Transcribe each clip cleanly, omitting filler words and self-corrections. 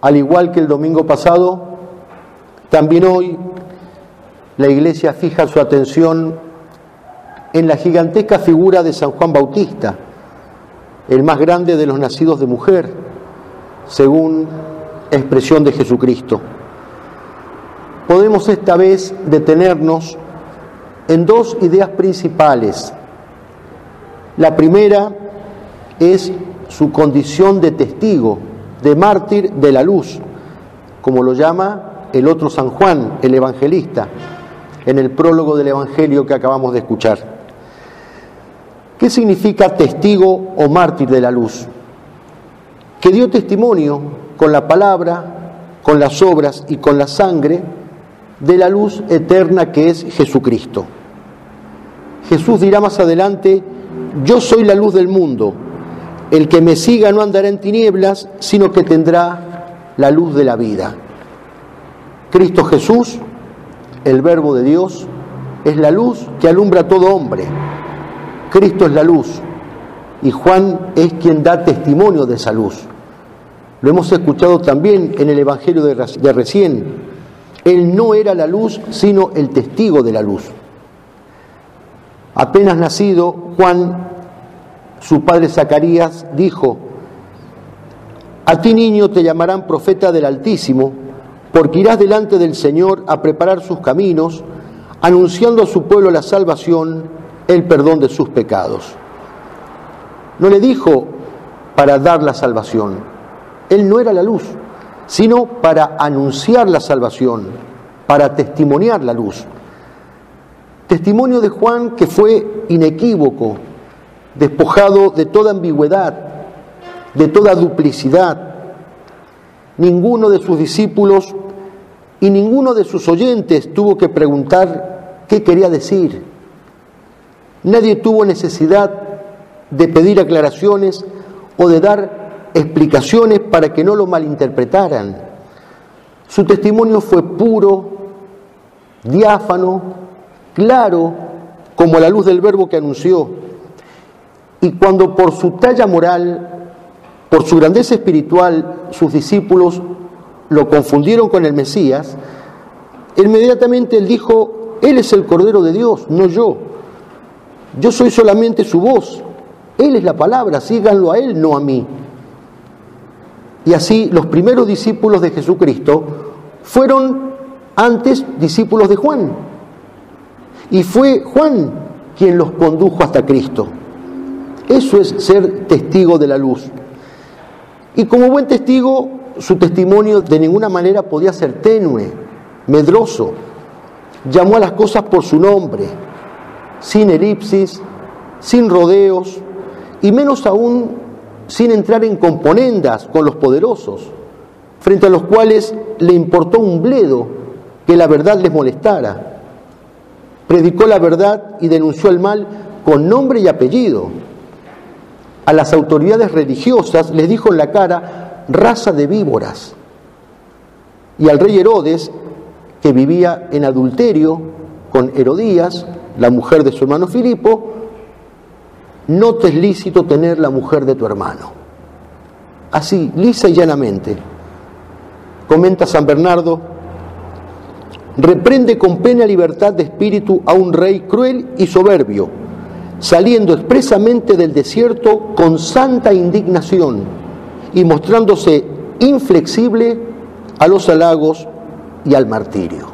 Al igual que el domingo pasado, también hoy la Iglesia fija su atención en la gigantesca figura de San Juan Bautista, el más grande de los nacidos de mujer, según expresión de Jesucristo. Podemos esta vez detenernos en dos ideas principales. La primera es su condición de testigo, de mártir de la luz, como lo llama el otro San Juan, el evangelista, en el prólogo del Evangelio que acabamos de escuchar. ¿Qué significa testigo o mártir de la luz? Que dio testimonio con la palabra, con las obras y con la sangre de la luz eterna que es Jesucristo. Jesús dirá más adelante: yo soy la luz del mundo, el que me siga no andará en tinieblas, sino que tendrá la luz de la vida. Cristo Jesús, el Verbo de Dios, es la luz que alumbra a todo hombre. Cristo es la luz y Juan es quien da testimonio de esa luz. Lo hemos escuchado también en el Evangelio de recién. Él no era la luz, sino el testigo de la luz. Apenas nacido, Juan, su padre Zacarías, dijo: a ti, niño, te llamarán profeta del Altísimo, porque irás delante del Señor a preparar sus caminos, anunciando a su pueblo la salvación, el perdón de sus pecados. No le dijo para dar la salvación. Él no era la luz, sino para anunciar la salvación, para testimoniar la luz. Testimonio de Juan que fue inequívoco, despojado de toda ambigüedad, de toda duplicidad. Ninguno de sus discípulos y ninguno de sus oyentes tuvo que preguntar qué quería decir. Nadie tuvo necesidad de pedir aclaraciones o de dar explicaciones para que no lo malinterpretaran. Su testimonio fue puro, diáfano, claro, como la luz del Verbo que anunció. Y cuando por su talla moral, por su grandeza espiritual, sus discípulos lo confundieron con el Mesías, inmediatamente él dijo: Él es el Cordero de Dios, no yo. Yo soy solamente su voz. Él es la palabra, síganlo a Él, no a mí. Y así los primeros discípulos de Jesucristo fueron antes discípulos de Juan. Y fue Juan quien los condujo hasta Cristo. Eso es ser testigo de la luz. Y como buen testigo, su testimonio de ninguna manera podía ser tenue, medroso. Llamó a las cosas por su nombre, sin elipsis, sin rodeos, y menos aún sin entrar en componendas con los poderosos, frente a los cuales le importó un bledo que la verdad les molestara. Predicó la verdad y denunció el mal con nombre y apellido. A las autoridades religiosas les dijo en la cara: raza de víboras. Y al rey Herodes, que vivía en adulterio con Herodías, la mujer de su hermano Filipo: no te es lícito tener la mujer de tu hermano. Así, lisa y llanamente. Comenta San Bernardo: reprende con plena libertad de espíritu a un rey cruel y soberbio, saliendo expresamente del desierto con santa indignación y mostrándose inflexible a los halagos y al martirio.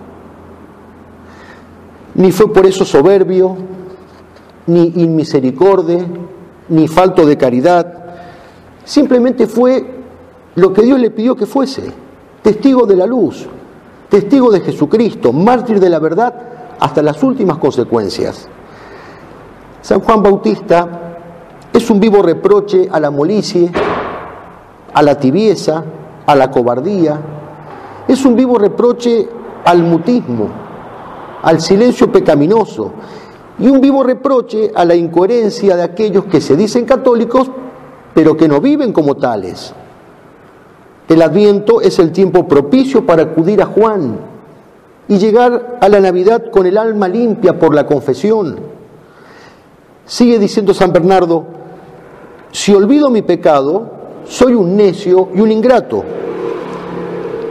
Ni fue por eso soberbio, ni inmisericorde, ni falto de caridad. Simplemente fue lo que Dios le pidió que fuese: testigo de la luz, testigo de Jesucristo, mártir de la verdad hasta las últimas consecuencias. San Juan Bautista es un vivo reproche a la molicie, a la tibieza, a la cobardía. Es un vivo reproche al mutismo, al silencio pecaminoso, y un vivo reproche a la incoherencia de aquellos que se dicen católicos, pero que no viven como tales. El Adviento es el tiempo propicio para acudir a Juan y llegar a la Navidad con el alma limpia por la confesión. Sigue diciendo San Bernardo: si olvido mi pecado, soy un necio y un ingrato.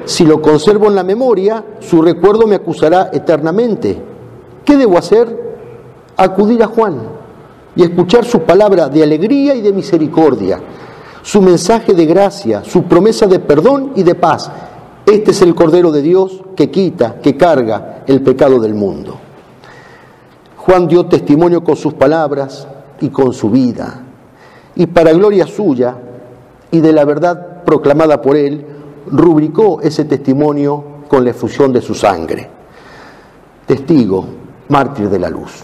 Si lo conservo en la memoria, su recuerdo me acusará eternamente. ¿Qué debo hacer? Acudir a Juan y escuchar su palabra de alegría y de misericordia, su mensaje de gracia, su promesa de perdón y de paz. Este es el Cordero de Dios que quita, que carga el pecado del mundo. Juan dio testimonio con sus palabras y con su vida, y para gloria suya y de la verdad proclamada por él, rubricó ese testimonio con la efusión de su sangre. Testigo, mártir de la luz.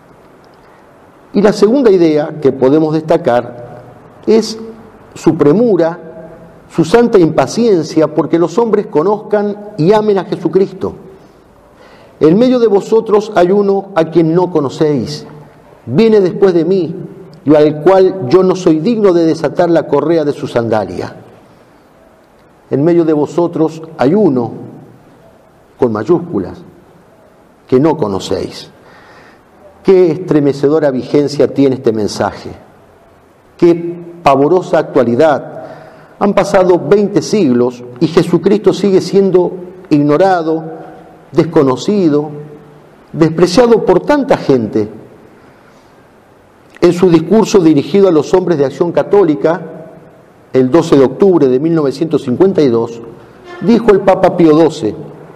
Y la segunda idea que podemos destacar es su premura, su santa impaciencia porque los hombres conozcan y amen a Jesucristo. En medio de vosotros hay uno a quien no conocéis, viene después de mí, y al cual yo no soy digno de desatar la correa de su sandalia. En medio de vosotros hay uno, con mayúsculas, que no conocéis. Qué estremecedora vigencia tiene este mensaje, qué pavorosa actualidad. Han pasado 20 siglos y Jesucristo sigue siendo ignorado, desconocido, despreciado por tanta gente. En su discurso dirigido a los hombres de Acción Católica, el 12 de octubre de 1952, dijo el Papa Pío XII: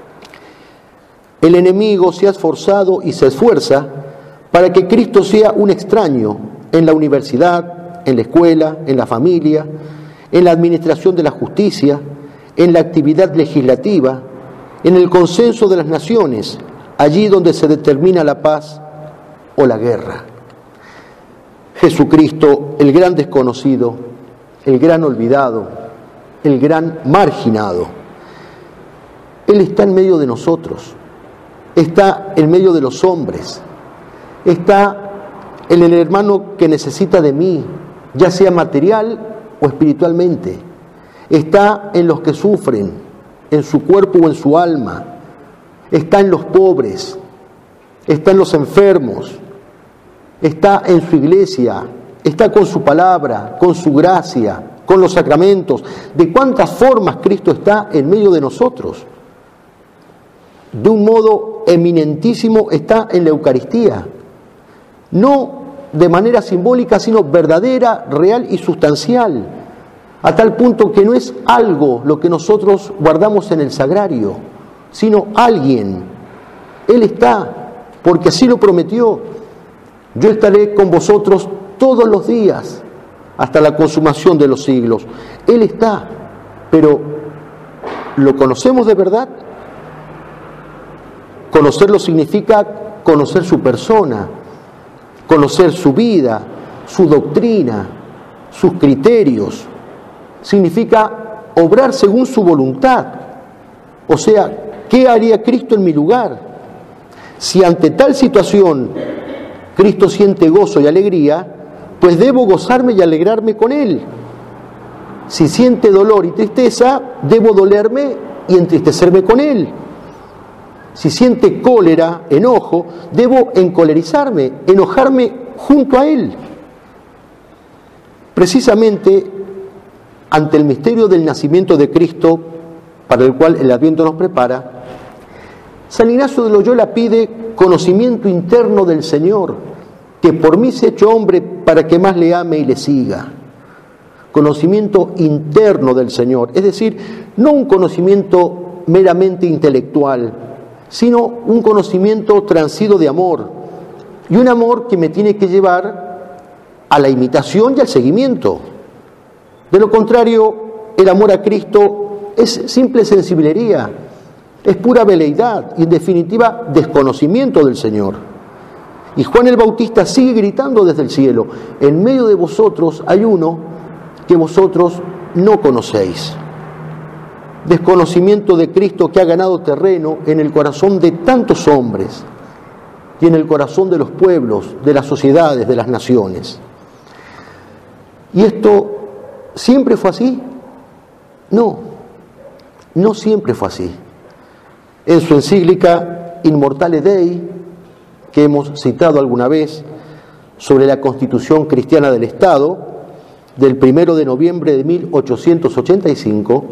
el enemigo se ha esforzado y se esfuerza para que Cristo sea un extraño en la universidad, en la escuela, en la familia, en la administración de la justicia, en la actividad legislativa, en el consenso de las naciones, allí donde se determina la paz o la guerra. Jesucristo, el gran desconocido, el gran olvidado, el gran marginado, Él está en medio de nosotros, está en medio de los hombres, está en el hermano que necesita de mí, ya sea material o espiritualmente, está en los que sufren, en su cuerpo o en su alma, está en los pobres, está en los enfermos, está en su iglesia, está con su palabra, con su gracia, con los sacramentos. ¿De cuántas formas Cristo está en medio de nosotros? De un modo eminentísimo está en la Eucaristía, no de manera simbólica, sino verdadera, real y sustancial, a tal punto que no es algo lo que nosotros guardamos en el sagrario, sino alguien. Él está, porque así lo prometió: yo estaré con vosotros todos los días hasta la consumación de los siglos. Él está, pero ¿lo conocemos de verdad? Conocerlo significa conocer su persona, conocer su vida, su doctrina, sus criterios. Significa obrar según su voluntad. O sea, ¿qué haría Cristo en mi lugar? Si ante tal situación Cristo siente gozo y alegría, pues debo gozarme y alegrarme con Él. Si siente dolor y tristeza, debo dolerme y entristecerme con Él. Si siente cólera, enojo, debo encolerizarme, enojarme junto a Él. Precisamente ante el misterio del nacimiento de Cristo, para el cual el Adviento nos prepara, San Ignacio de Loyola pide conocimiento interno del Señor, que por mí se ha hecho hombre para que más le ame y le siga. Conocimiento interno del Señor, es decir, no un conocimiento meramente intelectual, sino un conocimiento transido de amor, y un amor que me tiene que llevar a la imitación y al seguimiento. De lo contrario, el amor a Cristo es simple sensiblería, es pura veleidad y en definitiva desconocimiento del Señor. Y Juan el Bautista sigue gritando desde el cielo: en medio de vosotros hay uno que vosotros no conocéis. Desconocimiento de Cristo que ha ganado terreno en el corazón de tantos hombres y en el corazón de los pueblos, de las sociedades, de las naciones. ¿Y esto siempre fue así? No, no siempre fue así. En su encíclica Immortale Dei, que hemos citado alguna vez, sobre la Constitución Cristiana del Estado, del 1 de noviembre de 1885,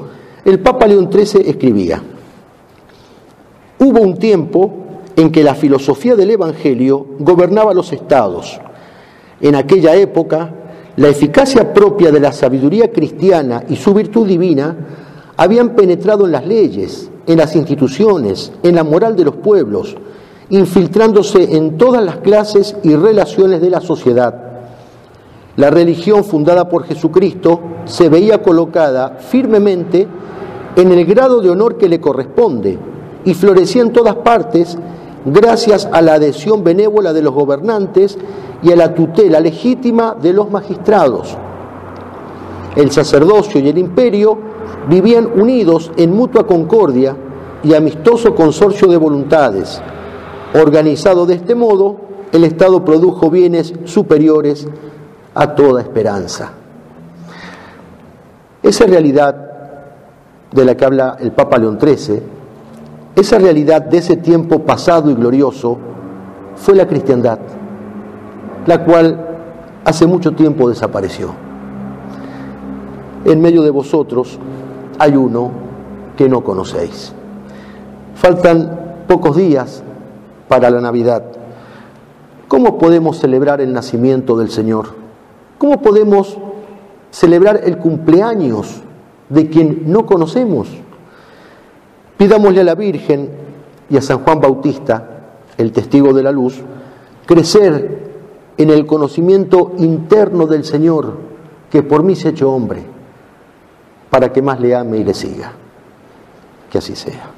El Papa León XIII escribía: hubo un tiempo en que la filosofía del Evangelio gobernaba los estados. En aquella época, la eficacia propia de la sabiduría cristiana y su virtud divina habían penetrado en las leyes, en las instituciones, en la moral de los pueblos, infiltrándose en todas las clases y relaciones de la sociedad. La religión fundada por Jesucristo se veía colocada firmemente en el grado de honor que le corresponde y florecía en todas partes gracias a la adhesión benévola de los gobernantes y a la tutela legítima de los magistrados. El sacerdocio y el imperio vivían unidos en mutua concordia y amistoso consorcio de voluntades. Organizado de este modo, el Estado produjo bienes superiores a toda esperanza. Esa realidad de la que habla el Papa León XIII, esa realidad de ese tiempo pasado y glorioso, fue la cristiandad, la cual hace mucho tiempo desapareció. En medio de vosotros hay uno que no conocéis. Faltan pocos días para la Navidad. ¿Cómo podemos celebrar el nacimiento del Señor? ¿Cómo podemos celebrar el cumpleaños de quien no conocemos? Pidámosle a la Virgen y a San Juan Bautista, el testigo de la luz, crecer en el conocimiento interno del Señor, que por mí se ha hecho hombre, para que más le ame y le siga. Que así sea.